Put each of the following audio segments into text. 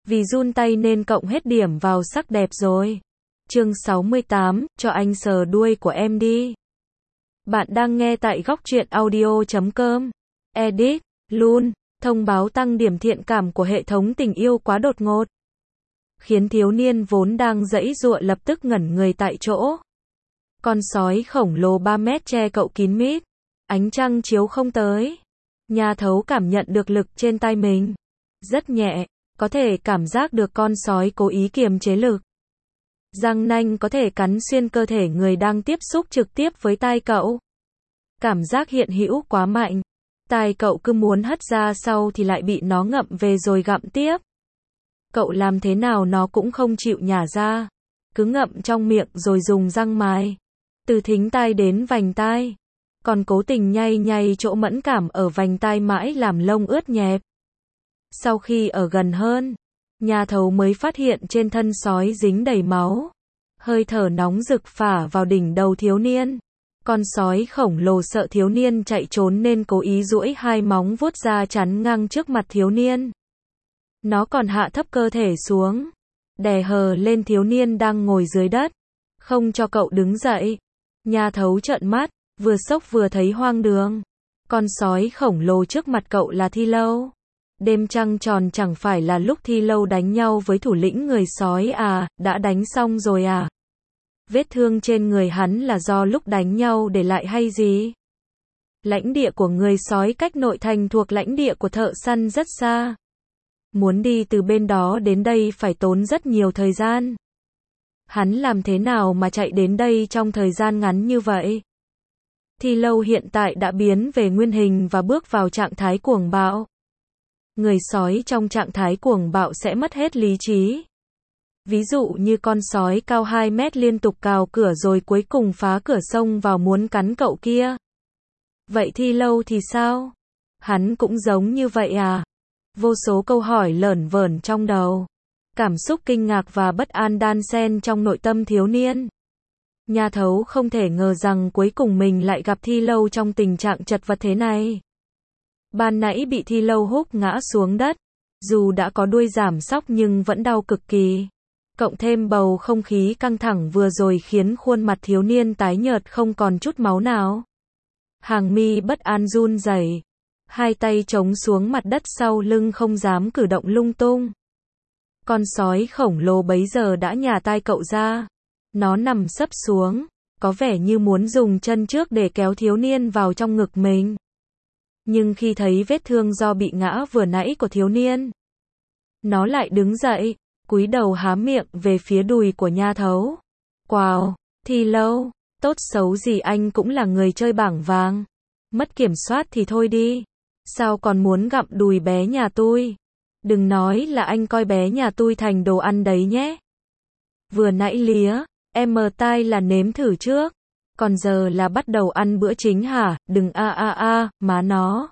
Vì run tay nên cộng hết điểm vào sắc đẹp rồi. Chương 68, cho anh sờ đuôi của em đi. Bạn đang nghe tại góc truyện audio.com. Edit, luôn, thông báo tăng điểm thiện cảm của hệ thống tình yêu quá đột ngột. Khiến thiếu niên vốn đang giãy giụa lập tức ngẩn người tại chỗ. Con sói khổng lồ 3 mét che cậu kín mít. Ánh trăng chiếu không tới. Nhà thấu cảm nhận được lực trên tay mình. Rất nhẹ, có thể cảm giác được con sói cố ý kiềm chế lực. Răng nanh có thể cắn xuyên cơ thể người đang tiếp xúc trực tiếp với tai cậu. Cảm giác hiện hữu quá mạnh. Tai cậu cứ muốn hất ra sau thì lại bị nó ngậm về rồi gặm tiếp. Cậu làm thế nào nó cũng không chịu nhả ra. Cứ ngậm trong miệng rồi dùng răng mài. Từ thính tai đến vành tai. Còn cố tình nhay nhay chỗ mẫn cảm ở vành tai mãi làm lông ướt nhẹp. Sau khi ở gần hơn, nhà thầu mới phát hiện trên thân sói dính đầy máu. Hơi thở nóng rực phả vào đỉnh đầu thiếu niên. Con sói khổng lồ sợ thiếu niên chạy trốn nên cố ý duỗi hai móng vuốt ra chắn ngang trước mặt thiếu niên. Nó còn hạ thấp cơ thể xuống, đè hờ lên thiếu niên đang ngồi dưới đất, không cho cậu đứng dậy. Nhà thấu trợn mắt, vừa sốc vừa thấy hoang đường. Con sói khổng lồ trước mặt cậu là Thi Lâu. Đêm trăng tròn chẳng phải là lúc Thi Lâu đánh nhau với thủ lĩnh người sói à, đã đánh xong rồi à? Vết thương trên người hắn là do lúc đánh nhau để lại hay gì? Lãnh địa của người sói cách nội thành thuộc lãnh địa của thợ săn rất xa. Muốn đi từ bên đó đến đây phải tốn rất nhiều thời gian. Hắn làm thế nào mà chạy đến đây trong thời gian ngắn như vậy? Thi Lâu hiện tại đã biến về nguyên hình và bước vào trạng thái cuồng bạo. Người sói trong trạng thái cuồng bạo sẽ mất hết lý trí. Ví dụ như con sói cao 2 mét liên tục cào cửa rồi cuối cùng phá cửa xông vào muốn cắn cậu kia. Vậy Thi Lâu thì sao? Hắn cũng giống như vậy à? Vô số câu hỏi lởn vởn trong đầu. Cảm xúc kinh ngạc và bất an đan xen trong nội tâm thiếu niên. Nhà thấu không thể ngờ rằng cuối cùng mình lại gặp Thi Lâu trong tình trạng chật vật thế này. Ban nãy bị Thi Lâu húc ngã xuống đất. Dù đã có đuôi giảm sóc nhưng vẫn đau cực kỳ. Cộng thêm bầu không khí căng thẳng vừa rồi khiến khuôn mặt thiếu niên tái nhợt không còn chút máu nào. Hàng mi bất an run rẩy. Hai tay chống xuống mặt đất sau lưng không dám cử động lung tung. Con sói khổng lồ bấy giờ đã nhả tai cậu ra. Nó nằm sấp xuống, có vẻ như muốn dùng chân trước để kéo thiếu niên vào trong ngực mình. Nhưng khi thấy vết thương do bị ngã vừa nãy của thiếu niên, nó lại đứng dậy, cúi đầu há miệng về phía đùi của nha thấu. Wow, Thi Lâu, tốt xấu gì anh cũng là người chơi bảng vàng. Mất kiểm soát thì thôi đi. Sao còn muốn gặm đùi bé nhà tôi? Đừng nói là anh coi bé nhà tôi thành đồ ăn đấy nhé. Vừa nãy lía, em mờ tai là nếm thử trước. Còn giờ là bắt đầu ăn bữa chính hả? Đừng má nó.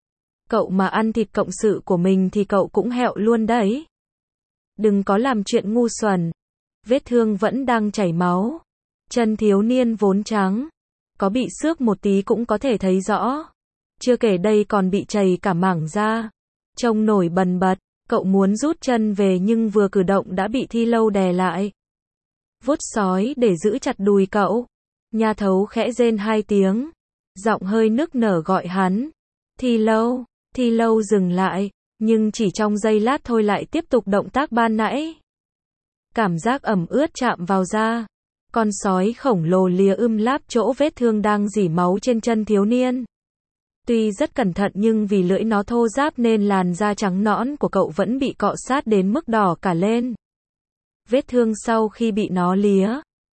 Cậu mà ăn thịt cộng sự của mình thì cậu cũng hẹo luôn đấy. Đừng có làm chuyện ngu xuẩn. Vết thương vẫn đang chảy máu. Chân thiếu niên vốn trắng. Có bị xước một tí cũng có thể thấy rõ. Chưa kể đây còn bị chảy cả mảng da. Trông nổi bần bật. Cậu muốn rút chân về nhưng vừa cử động đã bị Thi Lâu đè lại. Vuốt sói để giữ chặt đùi cậu. Nhà thấu khẽ rên 2 tiếng. Giọng hơi nức nở gọi hắn. Thi Lâu. Thi Lâu dừng lại. Nhưng chỉ trong giây lát thôi lại tiếp tục động tác ban nãy. Cảm giác ẩm ướt chạm vào da. Con sói khổng lồ lìa láp chỗ vết thương đang rỉ máu trên chân thiếu niên. Tuy rất cẩn thận nhưng vì lưỡi nó thô ráp nên làn da trắng nõn của cậu vẫn bị cọ sát đến mức đỏ cả lên. Vết thương sau khi bị nó lìa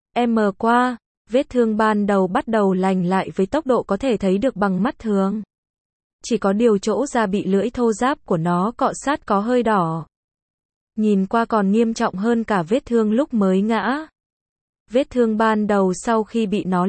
qua, vết thương ban đầu bắt đầu lành lại với tốc độ có thể thấy được bằng mắt thường. Chỉ có điều chỗ da bị lưỡi thô ráp của nó cọ sát có hơi đỏ. Nhìn qua còn nghiêm trọng hơn cả vết thương lúc mới ngã. Vết thương ban đầu sau khi bị nó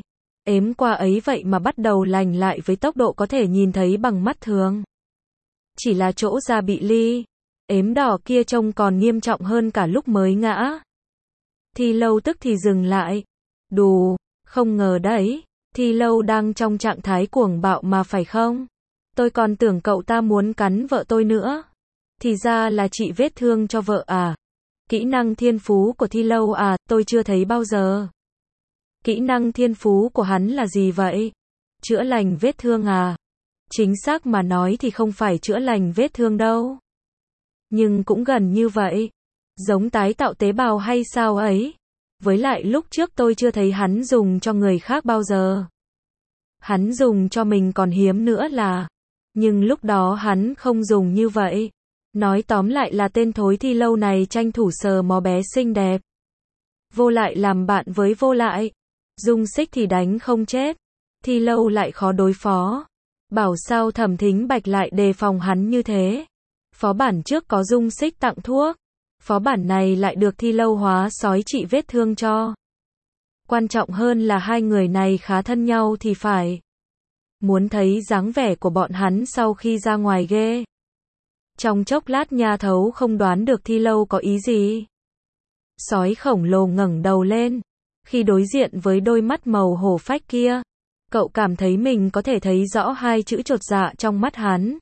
qua ấy vậy mà bắt đầu lành lại với tốc độ có thể nhìn thấy bằng mắt thường. Chỉ là chỗ da bị đỏ kia trông còn nghiêm trọng hơn cả lúc mới ngã. Thi Lâu tức thì dừng lại. Đù, không ngờ đấy, Thi Lâu đang trong trạng thái cuồng bạo mà phải không? Tôi còn tưởng cậu ta muốn cắn vợ tôi nữa. Thì ra là chị vết thương cho vợ à? Kỹ năng thiên phú của Thi Lâu à, tôi chưa thấy bao giờ. Kỹ năng thiên phú của hắn là gì vậy? Chữa lành vết thương à? Chính xác mà nói thì không phải chữa lành vết thương đâu. Nhưng cũng gần như vậy. Giống tái tạo tế bào hay sao ấy. Với lại lúc trước tôi chưa thấy hắn dùng cho người khác bao giờ. Hắn dùng cho mình còn hiếm nữa là. Nhưng lúc đó hắn không dùng như vậy. Nói tóm lại là tên thối Thi Lâu này tranh thủ sờ mó bé xinh đẹp. Vô lại làm bạn với vô lại. Dung Xích thì đánh không chết. Thi Lâu lại khó đối phó. Bảo sao Thẩm Thính Bạch lại đề phòng hắn như thế. Phó bản trước có Dung Xích tặng thuốc. Phó bản này lại được Thi Lâu hóa sói trị vết thương cho. Quan trọng hơn là hai người này khá thân nhau thì phải. Muốn thấy dáng vẻ của bọn hắn sau khi ra ngoài ghê. Trong chốc lát Nha Thấu không đoán được Thi Lâu có ý gì. Sói khổng lồ ngẩng đầu lên. Khi đối diện với đôi mắt màu hổ phách kia, cậu cảm thấy mình có thể thấy rõ hai chữ chột dạ trong mắt hắn.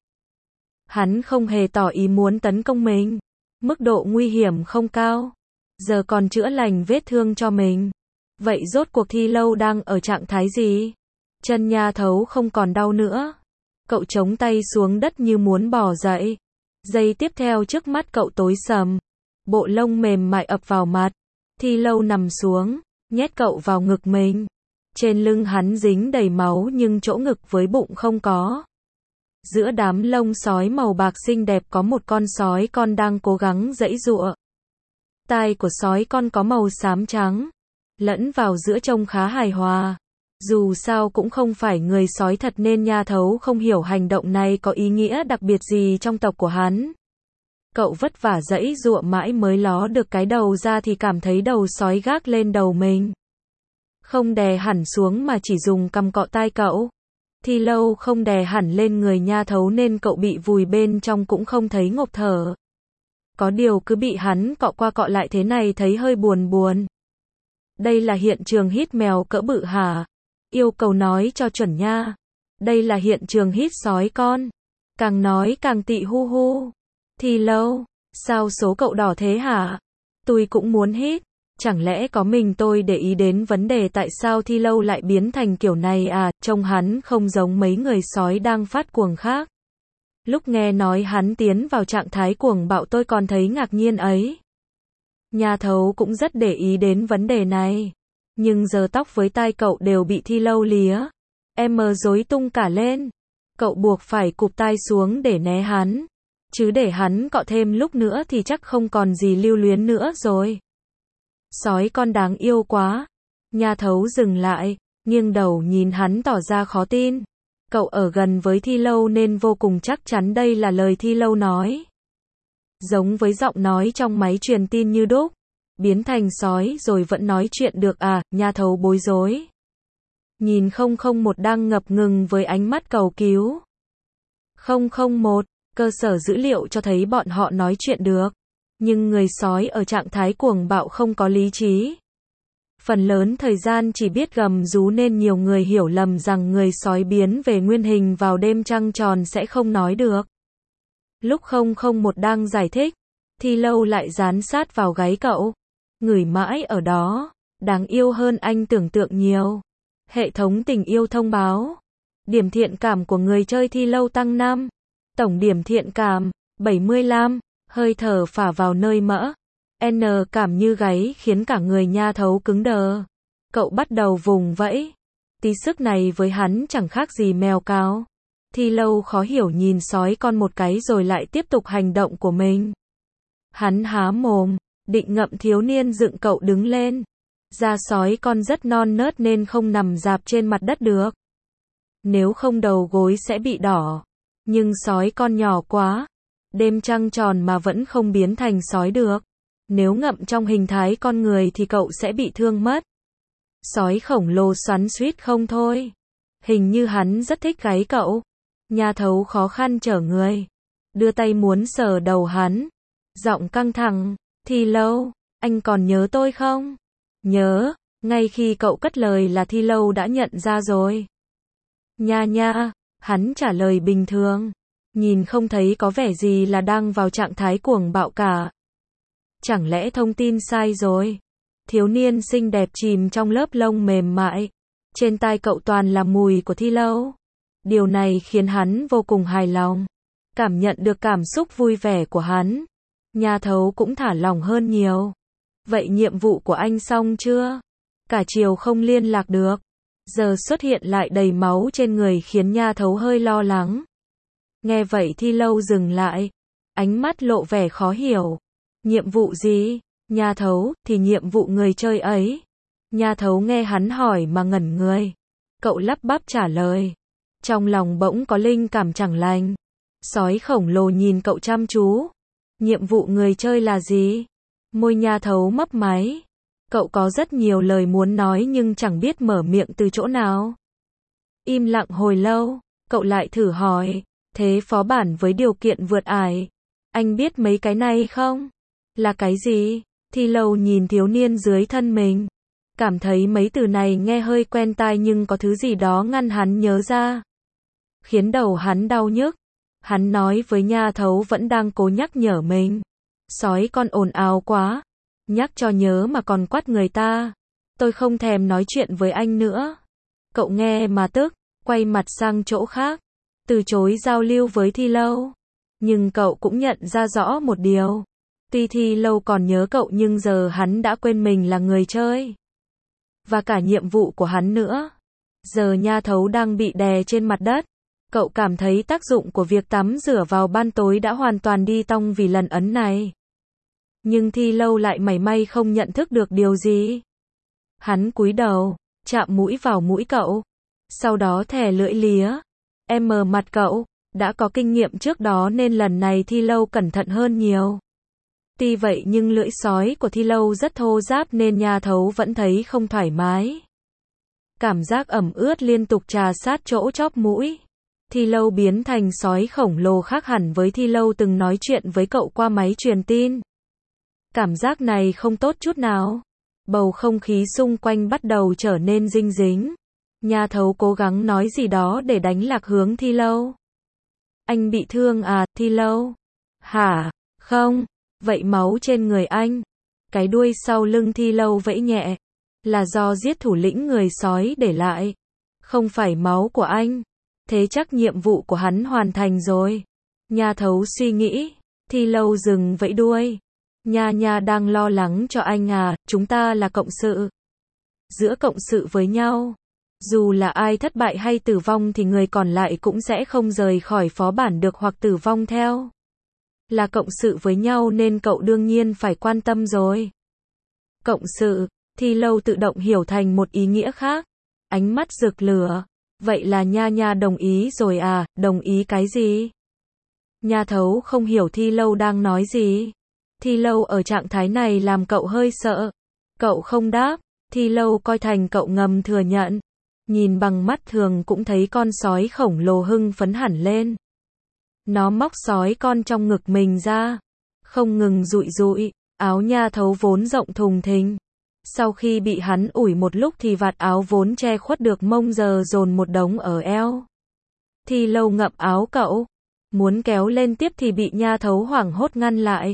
Hắn không hề tỏ ý muốn tấn công mình. Mức độ nguy hiểm không cao. Giờ còn chữa lành vết thương cho mình. Vậy rốt cuộc Thi Lâu đang ở trạng thái gì? Chân Nha Thấu không còn đau nữa. Cậu chống tay xuống đất như muốn bò dậy. Giây tiếp theo trước mắt cậu tối sầm. Bộ lông mềm mại ập vào mặt. Thi Lâu nằm xuống, nhét cậu vào ngực mình. Trên lưng hắn dính đầy máu nhưng chỗ ngực với bụng không có. Giữa đám lông sói màu bạc xinh đẹp có một con sói con đang cố gắng giãy giụa. Tai của sói con có màu xám trắng, lẫn vào giữa trông khá hài hòa. Dù sao cũng không phải người sói thật nên Nha Thấu không hiểu hành động này có ý nghĩa đặc biệt gì trong tộc của hắn. Cậu vất vả giãy giụa mãi mới ló được cái đầu ra thì cảm thấy đầu sói gác lên đầu mình. Không đè hẳn xuống mà chỉ dùng cằm cọ tai cậu. Thi Lâu không đè hẳn lên người Nha Thấu nên cậu bị vùi bên trong cũng không thấy ngộp thở. Có điều cứ bị hắn cọ qua cọ lại thế này thấy hơi buồn buồn. Đây là hiện trường hít mèo cỡ bự hả? Yêu cầu nói cho chuẩn nha. Đây là hiện trường hít sói con. Càng nói càng tị hu hu. Thi Lâu, sao số cậu đỏ thế hả? Tôi cũng muốn hít. Chẳng lẽ có mình tôi để ý đến vấn đề tại sao Thi Lâu lại biến thành kiểu này à? Trông hắn không giống mấy người sói đang phát cuồng khác. Lúc nghe nói hắn tiến vào trạng thái cuồng bạo tôi còn thấy ngạc nhiên ấy. Nha Thấu cũng rất để ý đến vấn đề này. Nhưng giờ tóc với tai cậu đều bị Thi Lâu lía. Em rối tung cả lên. Cậu buộc phải cụp tai xuống để né hắn. Chứ để hắn cọ thêm lúc nữa thì chắc không còn gì lưu luyến nữa rồi. Sói con đáng yêu quá. Nha Thấu dừng lại, nghiêng đầu nhìn hắn tỏ ra khó tin. Cậu ở gần với Thi Lâu nên vô cùng chắc chắn đây là lời Thi Lâu nói. Giống với giọng nói trong máy truyền tin như đúc. Biến thành sói rồi vẫn nói chuyện được à? Nha Thấu bối rối. Nhìn 001 đang ngập ngừng với ánh mắt cầu cứu. 001, cơ sở dữ liệu cho thấy bọn họ nói chuyện được. Nhưng người sói ở trạng thái cuồng bạo không có lý trí. Phần lớn thời gian chỉ biết gầm rú nên nhiều người hiểu lầm rằng người sói biến về nguyên hình vào đêm trăng tròn sẽ không nói được. Lúc 001 đang giải thích, Thi Lâu lại dán sát vào gáy cậu. Ngửi mãi ở đó, đáng yêu hơn anh tưởng tượng nhiều. Hệ thống tình yêu thông báo. Điểm thiện cảm của người chơi Thi Lâu tăng 5. Tổng điểm thiện cảm, 75. Hơi thở phả vào nơi mỡ. N cảm như gáy khiến cả người Nha Thấu cứng đờ. Cậu bắt đầu vùng vẫy. Tí sức này với hắn chẳng khác gì mèo cáo. Thi Lâu khó hiểu nhìn sói con một cái rồi lại tiếp tục hành động của mình. Hắn há mồm, định ngậm thiếu niên dựng cậu đứng lên. Da sói con rất non nớt nên không nằm rạp trên mặt đất được. Nếu không đầu gối sẽ bị đỏ. Nhưng sói con nhỏ quá. Đêm trăng tròn mà vẫn không biến thành sói được. Nếu ngậm trong hình thái con người thì cậu sẽ bị thương mất. Sói khổng lồ xoắn xuýt không thôi. Hình như hắn rất thích gáy cậu. Nha Thấu khó khăn trở người. Đưa tay muốn sờ đầu hắn. Giọng căng thẳng. Thi Lâu, anh còn nhớ tôi không? Nhớ. Ngay khi cậu cất lời là Thi Lâu đã nhận ra rồi. Nha nha, hắn trả lời bình thường. Nhìn không thấy có vẻ gì là đang vào trạng thái cuồng bạo cả. Chẳng lẽ thông tin sai rồi? Thiếu niên xinh đẹp chìm trong lớp lông mềm mại. Trên tai cậu toàn là mùi của Thi Lâu. Điều này khiến hắn vô cùng hài lòng. Cảm nhận được cảm xúc vui vẻ của hắn. Nha Thấu cũng thả lỏng hơn nhiều. Vậy nhiệm vụ của anh xong chưa? Cả chiều không liên lạc được. Giờ xuất hiện lại đầy máu trên người khiến Nha Thấu hơi lo lắng. Nghe vậy Thi Lâu dừng lại. Ánh mắt lộ vẻ khó hiểu. Nhiệm vụ gì? Nha Thấu, thì nhiệm vụ người chơi ấy. Nha Thấu nghe hắn hỏi mà ngẩn người. Cậu lắp bắp trả lời. Trong lòng bỗng có linh cảm chẳng lành. Sói khổng lồ nhìn cậu chăm chú. Nhiệm vụ người chơi là gì? Môi Nha Thấu mấp máy. Cậu có rất nhiều lời muốn nói nhưng chẳng biết mở miệng từ chỗ nào. Im lặng hồi lâu, cậu lại thử hỏi. Thế phó bản với điều kiện vượt ải. Anh biết mấy cái này không? Là cái gì? Thi Lâu nhìn thiếu niên dưới thân mình. Cảm thấy mấy từ này nghe hơi quen tai nhưng có thứ gì đó ngăn hắn nhớ ra. Khiến đầu hắn đau nhức. Hắn nói với Nha Thấu vẫn đang cố nhắc nhở mình. Sói con ồn ào quá. Nhắc cho nhớ mà còn quát người ta. Tôi không thèm nói chuyện với anh nữa. Cậu nghe mà tức, quay mặt sang chỗ khác. Từ chối giao lưu với Thi Lâu. Nhưng cậu cũng nhận ra rõ một điều. Tuy Thi Lâu còn nhớ cậu nhưng giờ hắn đã quên mình là người chơi. Và cả nhiệm vụ của hắn nữa. Giờ Nha Thấu đang bị đè trên mặt đất. Cậu cảm thấy tác dụng của việc tắm rửa vào ban tối đã hoàn toàn đi tong vì lần ấn này. Nhưng Thi Lâu lại mảy may không nhận thức được điều gì. Hắn cúi đầu, chạm mũi vào mũi cậu. Sau đó thè lưỡi lía. Em mờ mặt cậu. Đã có kinh nghiệm trước đó nên lần này Thi Lâu cẩn thận hơn nhiều. Tuy vậy nhưng lưỡi sói của Thi Lâu rất thô ráp nên Nha Thấu vẫn thấy không thoải mái. Cảm giác ẩm ướt liên tục trà sát chỗ chóp mũi. Thi Lâu biến thành sói khổng lồ khác hẳn với Thi Lâu từng nói chuyện với cậu qua máy truyền tin. Cảm giác này không tốt chút nào. Bầu không khí xung quanh bắt đầu trở nên dinh dính. Nha Thấu cố gắng nói gì đó để đánh lạc hướng Thi Lâu. Anh bị thương à, Thi Lâu? Hả? Không. Vậy máu trên người anh? Cái đuôi sau lưng Thi Lâu vẫy nhẹ. Là do giết thủ lĩnh người sói để lại. Không phải máu của anh. Thế chắc nhiệm vụ của hắn hoàn thành rồi. Nha Thấu suy nghĩ. Thi Lâu dừng vẫy đuôi. Nha đang lo lắng cho anh à, chúng ta là cộng sự. Giữa cộng sự với nhau. Dù là ai thất bại hay tử vong thì người còn lại cũng sẽ không rời khỏi phó bản được hoặc tử vong theo. Là cộng sự với nhau nên cậu đương nhiên phải quan tâm rồi. Cộng sự, Thi Lâu tự động hiểu thành một ý nghĩa khác. Ánh mắt rực lửa. Vậy là Nha đồng ý rồi à, đồng ý cái gì? Nha Thấu không hiểu Thi Lâu đang nói gì. Thi Lâu ở trạng thái này làm cậu hơi sợ. Cậu không đáp. Thi Lâu coi thành cậu ngầm thừa nhận. Nhìn bằng mắt thường cũng thấy con sói khổng lồ hưng phấn hẳn lên. Nó móc sói con trong ngực mình ra. Không ngừng dụi dụi. Áo Nha Thấu vốn rộng thùng thình. Sau khi bị hắn ủi một lúc thì vạt áo vốn che khuất được mông giờ dồn một đống ở eo. Thi Lâu ngậm áo cậu. Muốn kéo lên tiếp thì bị Nha Thấu hoảng hốt ngăn lại.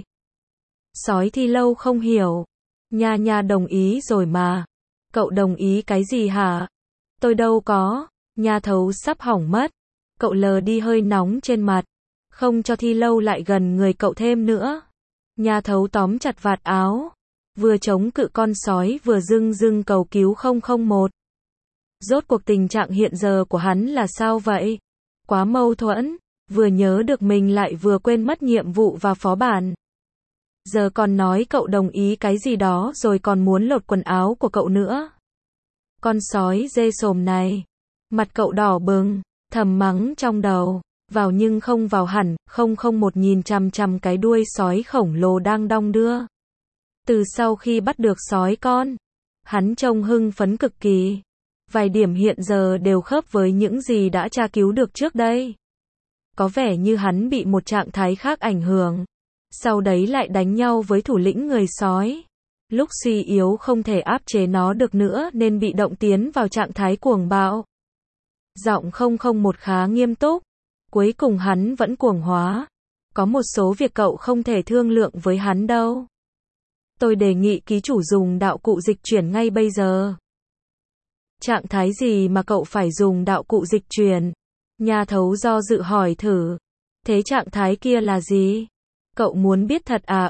Sói Thi Lâu không hiểu. Nha đồng ý rồi mà. Cậu đồng ý cái gì hả? Tôi đâu có. Nha Thấu sắp hỏng mất. Cậu lờ đi hơi nóng trên mặt. Không cho Thi Lâu lại gần người cậu thêm nữa. Nha Thấu tóm chặt vạt áo. Vừa chống cự con sói vừa dưng cầu cứu 001. Rốt cuộc tình trạng hiện giờ của hắn là sao vậy? Quá mâu thuẫn. Vừa nhớ được mình lại vừa quên mất nhiệm vụ và phó bản. Giờ còn nói cậu đồng ý cái gì đó rồi còn muốn lột quần áo của cậu nữa. Con sói dê sồm này. Mặt cậu đỏ bừng. Thầm mắng trong đầu. Vào nhưng không vào hẳn. 001 nhìn chằm chằm cái đuôi sói khổng lồ đang đong đưa. Từ sau khi bắt được sói con, hắn trông hưng phấn cực kỳ. Vài điểm hiện giờ đều khớp với những gì đã tra cứu được trước đây. Có vẻ như hắn bị một trạng thái khác ảnh hưởng. Sau đấy lại đánh nhau với thủ lĩnh người sói. Lúc suy yếu không thể áp chế nó được nữa nên bị động tiến vào trạng thái cuồng bạo. Giọng 001 khá nghiêm túc. Cuối cùng hắn vẫn cuồng hóa. Có một số việc cậu không thể thương lượng với hắn đâu. Tôi đề nghị ký chủ dùng đạo cụ dịch chuyển ngay bây giờ. Trạng thái gì mà cậu phải dùng đạo cụ dịch chuyển? Nhà thấu do dự hỏi thử. Thế trạng thái kia là gì? Cậu muốn biết thật à?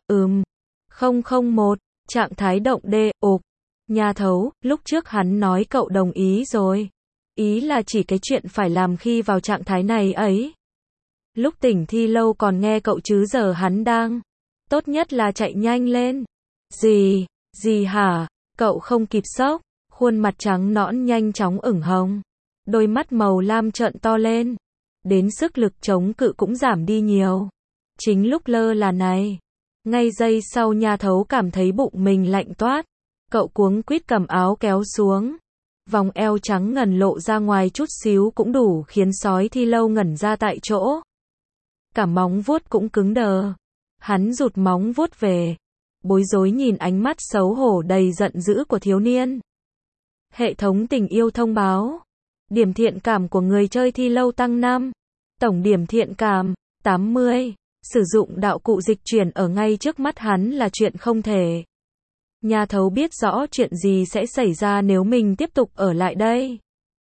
001, trạng thái động đê, ộp. Nhà thấu, lúc trước hắn nói cậu đồng ý rồi. Ý là chỉ cái chuyện phải làm khi vào trạng thái này ấy. Lúc tỉnh thi lâu còn nghe cậu chứ giờ hắn đang. Tốt nhất là chạy nhanh lên. Gì hả? Cậu không kịp sốc. Khuôn mặt trắng nõn nhanh chóng ửng hồng. Đôi mắt màu lam trợn to lên. Đến sức lực chống cự cũng giảm đi nhiều. Chính lúc lơ là này. Ngay giây sau nhà thấu cảm thấy bụng mình lạnh toát. Cậu cuống quýt cầm áo kéo xuống. Vòng eo trắng ngần lộ ra ngoài chút xíu cũng đủ khiến sói thi lâu ngẩn ra tại chỗ. Cả móng vuốt cũng cứng đờ. Hắn rụt móng vuốt về. Bối rối nhìn ánh mắt xấu hổ đầy giận dữ của thiếu niên. Hệ thống tình yêu thông báo. Điểm thiện cảm của người chơi thi lâu tăng 5. Tổng điểm thiện cảm, 80. Sử dụng đạo cụ dịch chuyển ở ngay trước mắt hắn là chuyện không thể. Nhà thấu biết rõ chuyện gì sẽ xảy ra nếu mình tiếp tục ở lại đây.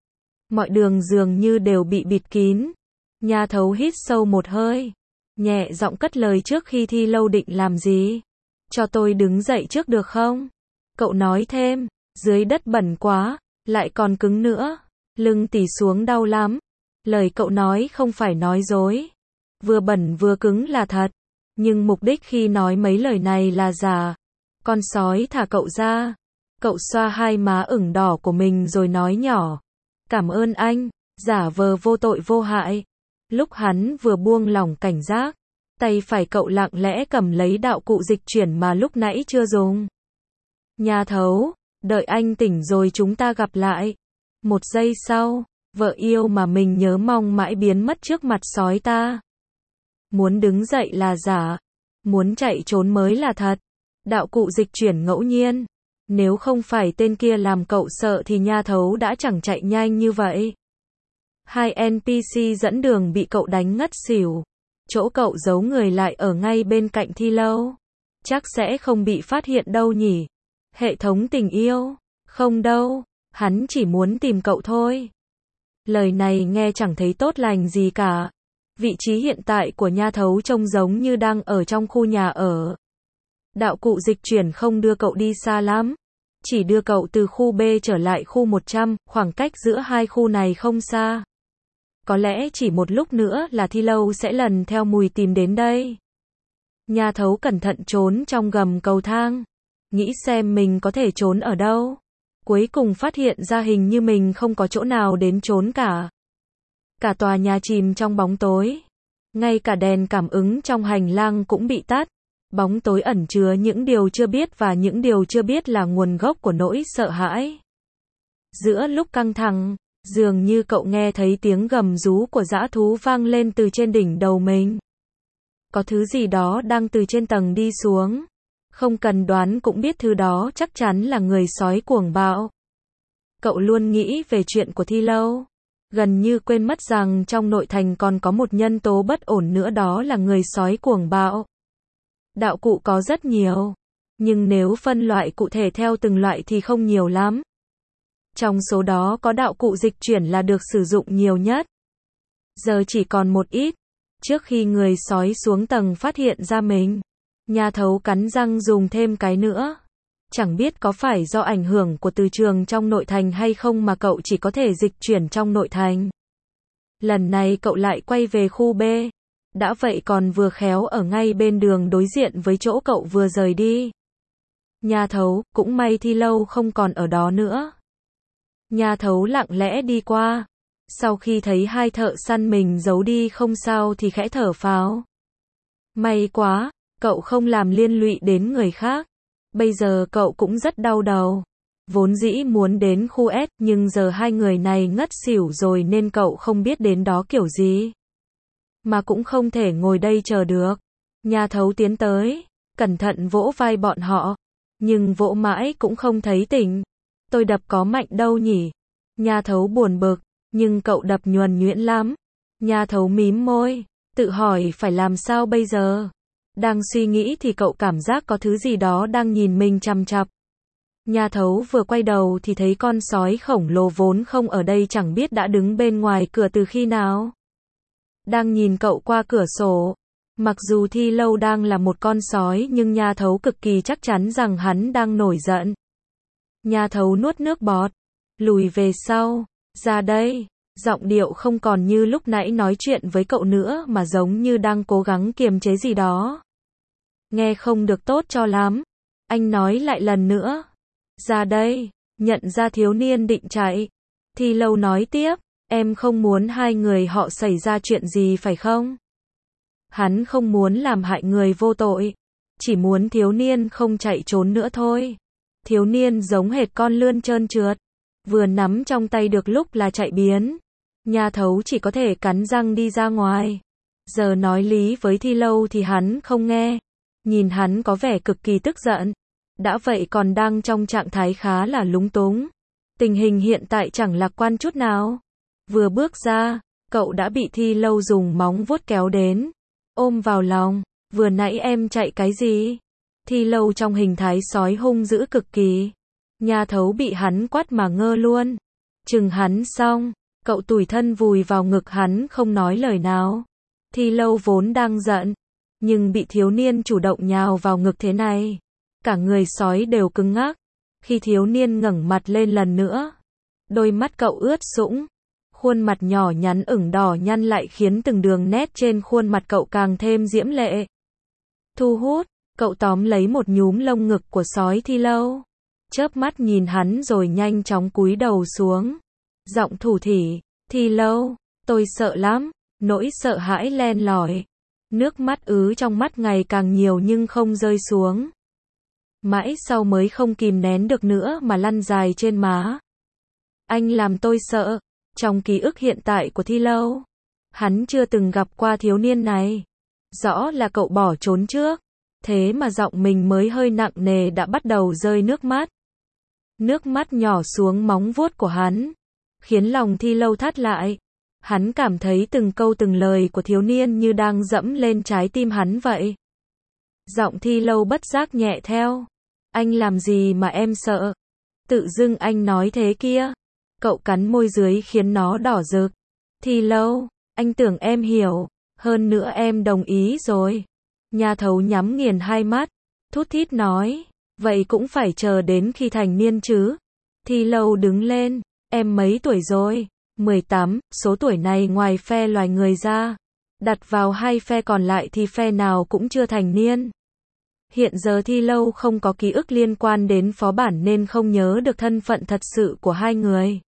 Mọi đường dường như đều bị bịt kín. Nhà thấu hít sâu một hơi. Nhẹ giọng cất lời trước khi thi lâu định làm gì. Cho tôi đứng dậy trước được không? Cậu nói thêm, dưới đất bẩn quá, lại còn cứng nữa. Lưng tỉ xuống đau lắm. Lời cậu nói không phải nói dối. Vừa bẩn vừa cứng là thật. Nhưng mục đích khi nói mấy lời này là giả. Con sói thả cậu ra. Cậu xoa hai má ửng đỏ của mình rồi nói nhỏ. Cảm ơn anh, giả vờ vô tội vô hại. Lúc hắn vừa buông lỏng cảnh giác, tay phải cậu lặng lẽ cầm lấy đạo cụ dịch chuyển mà lúc nãy chưa dùng. Nhà thấu, đợi anh tỉnh rồi chúng ta gặp lại. Một giây sau, vợ yêu mà mình nhớ mong mãi biến mất trước mặt sói ta. Muốn đứng dậy là giả, muốn chạy trốn mới là thật. Đạo cụ dịch chuyển ngẫu nhiên. Nếu không phải tên kia làm cậu sợ thì nha thấu đã chẳng chạy nhanh như vậy. Hai NPC dẫn đường bị cậu đánh ngất xỉu. Chỗ cậu giấu người lại ở ngay bên cạnh thi lâu. Chắc sẽ không bị phát hiện đâu nhỉ. Hệ thống tình yêu. Không đâu, hắn chỉ muốn tìm cậu thôi. Lời này nghe chẳng thấy tốt lành gì cả. Vị trí hiện tại của nha thấu trông giống như đang ở trong khu nhà ở. Đạo cụ dịch chuyển không đưa cậu đi xa lắm. Chỉ đưa cậu từ khu B trở lại khu 100, khoảng cách giữa hai khu này không xa. Có lẽ chỉ một lúc nữa là thi lâu sẽ lần theo mùi tìm đến đây. Nhà thấu cẩn thận trốn trong gầm cầu thang. Nghĩ xem mình có thể trốn ở đâu. Cuối cùng phát hiện ra hình như mình không có chỗ nào đến trốn cả. Cả tòa nhà chìm trong bóng tối. Ngay cả đèn cảm ứng trong hành lang cũng bị tắt. Bóng tối ẩn chứa những điều chưa biết và những điều chưa biết là nguồn gốc của nỗi sợ hãi. Giữa lúc căng thẳng, dường như cậu nghe thấy tiếng gầm rú của dã thú vang lên từ trên đỉnh đầu mình. Có thứ gì đó đang từ trên tầng đi xuống. Không cần đoán cũng biết thứ đó chắc chắn là người sói cuồng bạo. Cậu luôn nghĩ về chuyện của thi lâu. Gần như quên mất rằng trong nội thành còn có một nhân tố bất ổn nữa, đó là người sói cuồng bạo. Đạo cụ có rất nhiều, nhưng nếu phân loại cụ thể theo từng loại thì không nhiều lắm. Trong số đó có đạo cụ dịch chuyển là được sử dụng nhiều nhất. Giờ chỉ còn một ít. Trước khi người sói xuống tầng phát hiện ra mình, nhà thấu cắn răng dùng thêm cái nữa. Chẳng biết có phải do ảnh hưởng của từ trường trong nội thành hay không mà cậu chỉ có thể dịch chuyển trong nội thành. Lần này cậu lại quay về khu B. Đã vậy còn vừa khéo ở ngay bên đường đối diện với chỗ cậu vừa rời đi. Nhà thấu, cũng may thi lâu không còn ở đó nữa. Nhà thấu lặng lẽ đi qua. Sau khi thấy hai thợ săn mình giấu đi không sao thì khẽ thở phào. May quá, cậu không làm liên lụy đến người khác. Bây giờ cậu cũng rất đau đầu. Vốn dĩ muốn đến khu S nhưng giờ hai người này ngất xỉu rồi nên cậu không biết đến đó kiểu gì. Mà cũng không thể ngồi đây chờ được. Nhà thấu tiến tới, cẩn thận vỗ vai bọn họ. Nhưng vỗ mãi cũng không thấy tỉnh. Tôi đập có mạnh đâu nhỉ? Nhà thấu buồn bực, nhưng cậu đập nhuần nhuyễn lắm. Nha thấu mím môi, tự hỏi phải làm sao bây giờ. Đang suy nghĩ thì cậu cảm giác có thứ gì đó đang nhìn mình chằm chằm. Nha thấu vừa quay đầu thì thấy con sói khổng lồ vốn không ở đây chẳng biết đã đứng bên ngoài cửa từ khi nào. Đang nhìn cậu qua cửa sổ. Mặc dù Thi Lâu đang là một con sói nhưng Nha thấu cực kỳ chắc chắn rằng hắn đang nổi giận. Nha thấu nuốt nước bọt, lùi về sau, ra đây. Giọng điệu không còn như lúc nãy nói chuyện với cậu nữa mà giống như đang cố gắng kiềm chế gì đó. Nghe không được tốt cho lắm. Anh nói lại lần nữa. Ra đây. Nhận ra thiếu niên định chạy. Thi Lâu nói tiếp. Em không muốn hai người họ xảy ra chuyện gì phải không? Hắn không muốn làm hại người vô tội. Chỉ muốn thiếu niên không chạy trốn nữa thôi. Thiếu niên giống hệt con lươn trơn trượt. Vừa nắm trong tay được lúc là chạy biến. Nha thấu chỉ có thể cắn răng đi ra ngoài. Giờ nói lý với Thi Lâu thì hắn không nghe. Nhìn hắn có vẻ cực kỳ tức giận. Đã vậy còn đang trong trạng thái khá là lúng túng. Tình hình hiện tại chẳng lạc quan chút nào. Vừa bước ra, cậu đã bị Thi Lâu dùng móng vuốt kéo đến. Ôm vào lòng. Vừa nãy em chạy cái gì? Thi Lâu trong hình thái sói hung dữ cực kỳ. Nha thấu bị hắn quát mà ngơ luôn. Chừng hắn xong, cậu tủi thân vùi vào ngực hắn không nói lời nào. Thi Lâu vốn đang giận, nhưng bị thiếu niên chủ động nhào vào ngực thế này. Cả người sói đều cứng ngắc. Khi thiếu niên ngẩng mặt lên lần nữa, đôi mắt cậu ướt sũng. Khuôn mặt nhỏ nhắn ửng đỏ nhăn lại khiến từng đường nét trên khuôn mặt cậu càng thêm diễm lệ. Thu hút, cậu tóm lấy một nhúm lông ngực của sói Thi Lâu. Chớp mắt nhìn hắn rồi nhanh chóng cúi đầu xuống. Giọng thủ thỉ, Thi Lâu, tôi sợ lắm, nỗi sợ hãi len lỏi. Nước mắt ứ trong mắt ngày càng nhiều nhưng không rơi xuống. Mãi sau mới không kìm nén được nữa mà lăn dài trên má. Anh làm tôi sợ. Trong ký ức hiện tại của Thi Lâu, hắn chưa từng gặp qua thiếu niên này. Rõ là cậu bỏ trốn trước. Thế mà giọng mình mới hơi nặng nề đã bắt đầu rơi nước mắt. Nước mắt nhỏ xuống móng vuốt của hắn, khiến lòng Thi Lâu thắt lại. Hắn cảm thấy từng câu từng lời của thiếu niên như đang dẫm lên trái tim hắn vậy. Giọng Thi Lâu bất giác nhẹ theo. Anh làm gì mà em sợ? Tự dưng anh nói thế kia. Cậu cắn môi dưới khiến nó đỏ rực. Thi Lâu, anh tưởng em hiểu. Hơn nữa em đồng ý rồi. Nha thấu nhắm nghiền hai mắt. Thút thít nói. Vậy cũng phải chờ đến khi thành niên chứ. Thi Lâu đứng lên. Em mấy tuổi rồi? 18, số tuổi này ngoài phe loài người ra. Đặt vào hai phe còn lại thì phe nào cũng chưa thành niên. Hiện giờ Thi Lâu không có ký ức liên quan đến phó bản nên không nhớ được thân phận thật sự của hai người.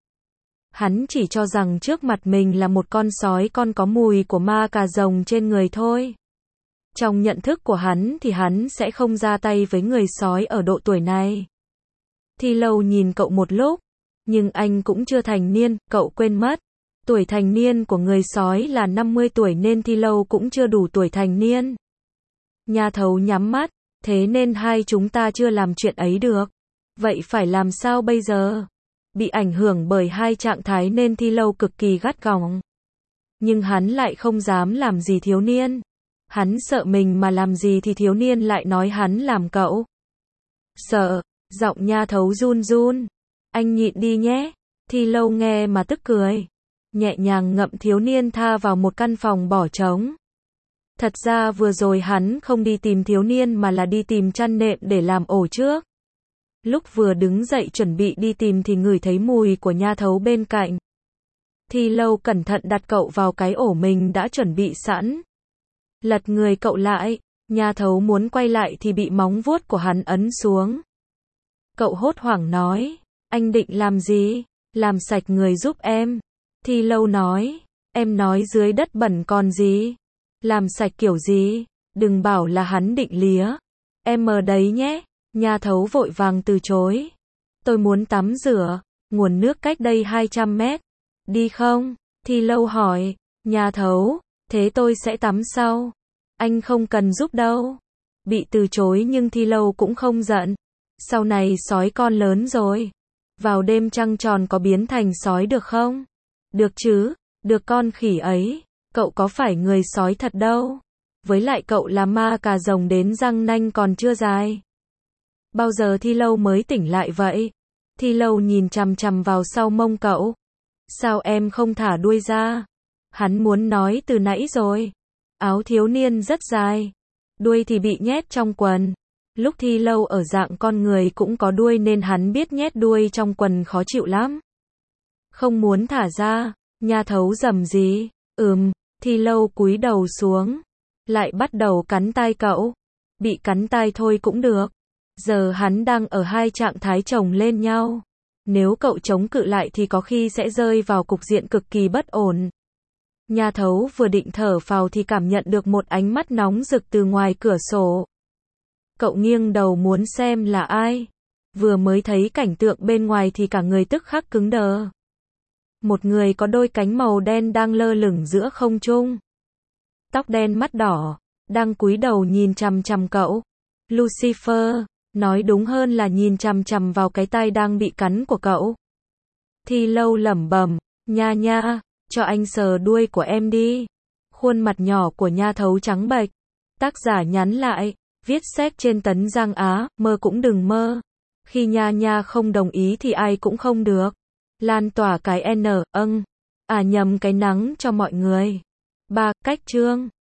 Hắn chỉ cho rằng trước mặt mình là một con sói con có mùi của ma cà rồng trên người thôi. Trong nhận thức của hắn thì hắn sẽ không ra tay với người sói ở độ tuổi này. Thi Lâu nhìn cậu một lúc, nhưng anh cũng chưa thành niên, cậu quên mất. Tuổi thành niên của người sói là 50 tuổi nên Thi Lâu cũng chưa đủ tuổi thành niên. Nha thấu nhắm mắt, thế nên hai chúng ta chưa làm chuyện ấy được. Vậy phải làm sao bây giờ? Bị ảnh hưởng bởi hai trạng thái nên Thi Lâu cực kỳ gắt gỏng. Nhưng hắn lại không dám làm gì thiếu niên. Hắn sợ mình mà làm gì thì thiếu niên lại nói hắn làm cậu. Sợ, giọng nha thấu run run. Anh nhịn đi nhé. Thi Lâu nghe mà tức cười. Nhẹ nhàng ngậm thiếu niên tha vào một căn phòng bỏ trống. Thật ra vừa rồi hắn không đi tìm thiếu niên mà là đi tìm chăn nệm để làm ổ trước. Lúc vừa đứng dậy chuẩn bị đi tìm thì ngửi thấy mùi của nha thấu bên cạnh. Thi Lâu cẩn thận đặt cậu vào cái ổ mình đã chuẩn bị sẵn. Lật người cậu lại, nha thấu muốn quay lại thì bị móng vuốt của hắn ấn xuống. Cậu hốt hoảng nói, anh định làm gì? Làm sạch người giúp em. Thi Lâu nói, em nói dưới đất bẩn còn gì? Làm sạch kiểu gì? Đừng bảo là hắn định lía. Em ở đấy nhé. Nha thấu vội vàng từ chối. Tôi muốn tắm rửa. Nguồn nước cách đây 200 mét. Đi không? Thi Lâu hỏi. Nha thấu, thế tôi sẽ tắm sau. Anh không cần giúp đâu. Bị từ chối nhưng Thi Lâu cũng không giận. Sau này sói con lớn rồi. Vào đêm trăng tròn có biến thành sói được không? Được chứ, được con khỉ ấy. Cậu có phải người sói thật đâu. Với lại cậu là ma cà rồng đến răng nanh còn chưa dài. Bao giờ Thi Lâu mới tỉnh lại vậy? Thi Lâu nhìn chằm chằm vào sau mông cậu. Sao em không thả đuôi ra? Hắn muốn nói từ nãy rồi. Áo thiếu niên rất dài. Đuôi thì bị nhét trong quần. Lúc Thi Lâu ở dạng con người cũng có đuôi nên hắn biết nhét đuôi trong quần khó chịu lắm. Không muốn thả ra. Nha Thấu rầm gì? Thi Lâu cúi đầu xuống. Lại bắt đầu cắn tai cậu. Bị cắn tai thôi cũng được. Giờ hắn đang ở hai trạng thái chồng lên nhau. Nếu cậu chống cự lại thì có khi sẽ rơi vào cục diện cực kỳ bất ổn. Nha Thấu vừa định thở phào thì cảm nhận được một ánh mắt nóng rực từ ngoài cửa sổ. Cậu nghiêng đầu muốn xem là ai. Vừa mới thấy cảnh tượng bên ngoài thì cả người tức khắc cứng đờ. Một người có đôi cánh màu đen đang lơ lửng giữa không trung. Tóc đen mắt đỏ, đang cúi đầu nhìn chằm chằm cậu. Lucifer, nói đúng hơn là nhìn chằm chằm vào cái tai đang bị cắn của cậu. Thi Lâu lẩm bẩm, nha nha, cho anh sờ đuôi của em đi. Khuôn mặt nhỏ của Nha Thấu trắng bệch. Tác giả nhắn lại, viết séc trên tấn Giang Á, mơ cũng đừng mơ. Khi nha nha không đồng ý thì ai cũng không được. Lan tỏa cái nhầm cái nắng cho mọi người. 3. Cách chương